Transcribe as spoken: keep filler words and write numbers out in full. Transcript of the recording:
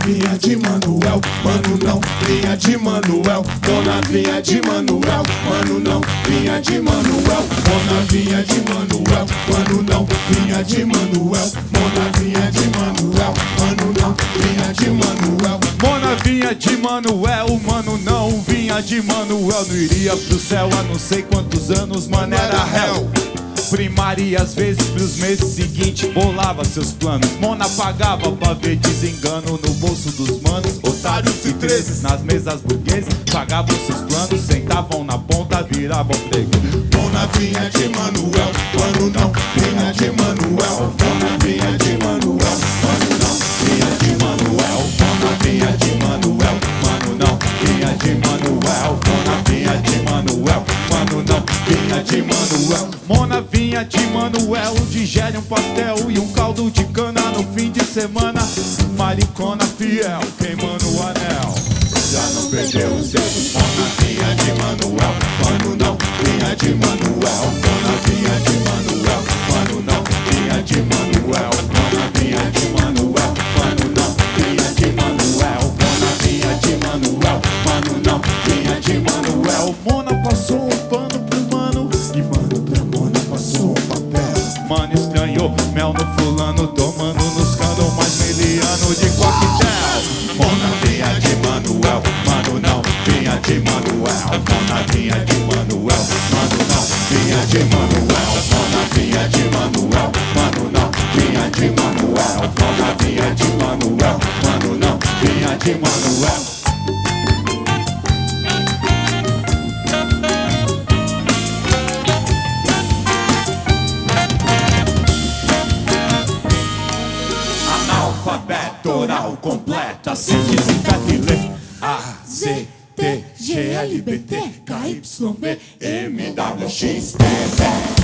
vinha de Manuel, mano não vinha de Manuel. Mona vinha de Manuel, mano não vinha de Manuel. Mona vinha de Manuel, mano não vinha de Manuel. Mona vinha de Manuel, mano não vinha de Manuel. Mona vinha de Manuel, mano não vinha de Manuel. Não iria pro céu há não sei quantos anos, mano, era réu. Primária e às vezes pros meses seguintes bolava seus planos. Mona pagava pra ver desengano no bolso dos manos. Otários e trezes nas mesas burgueses pagavam seus planos, sentavam na ponta, viravam freguês. Mona vinha de Manuel, mano não vinha de Manuel. Mona vinha de Manuel, mano não vinha de Manuel. Mona vinha de Manuel, mano não vinha de Manuel. Mona vinha de Manuel, mano não vinha de Manuel. Mona vinha de Manuel, digere um pastel e um caldo de cana no fim de semana. Maricona fiel, queimando o anel. Já não perdeu os dedos. Mona vinha de Manuel, mano não vinha de Manuel. Mona vinha de Manuel, mano não vinha de Manuel. Mona vinha de Manuel, mano não vinha de Manuel. Mona vinha de Manuel, mano não vinha de Manuel. Mona passou um pano pro mano E mano pra Mona passou um papel. Mano estranhou, mel no fulano, tomando nos cano mais miliano de coquetel. Mona vinha de Manuel, mano não vinha de Manuel. Mona vinha de Manuel, mano não vinha de Manuel. Mona vinha de Manuel, mano não vinha de Manuel. Mona vinha de Manuel, mano não vinha de Manuel. Analfabeto oral completa, se desinfeta e lê. A, Z, T, G, L, B, T, K, Y, B, M, W, X, T, Z.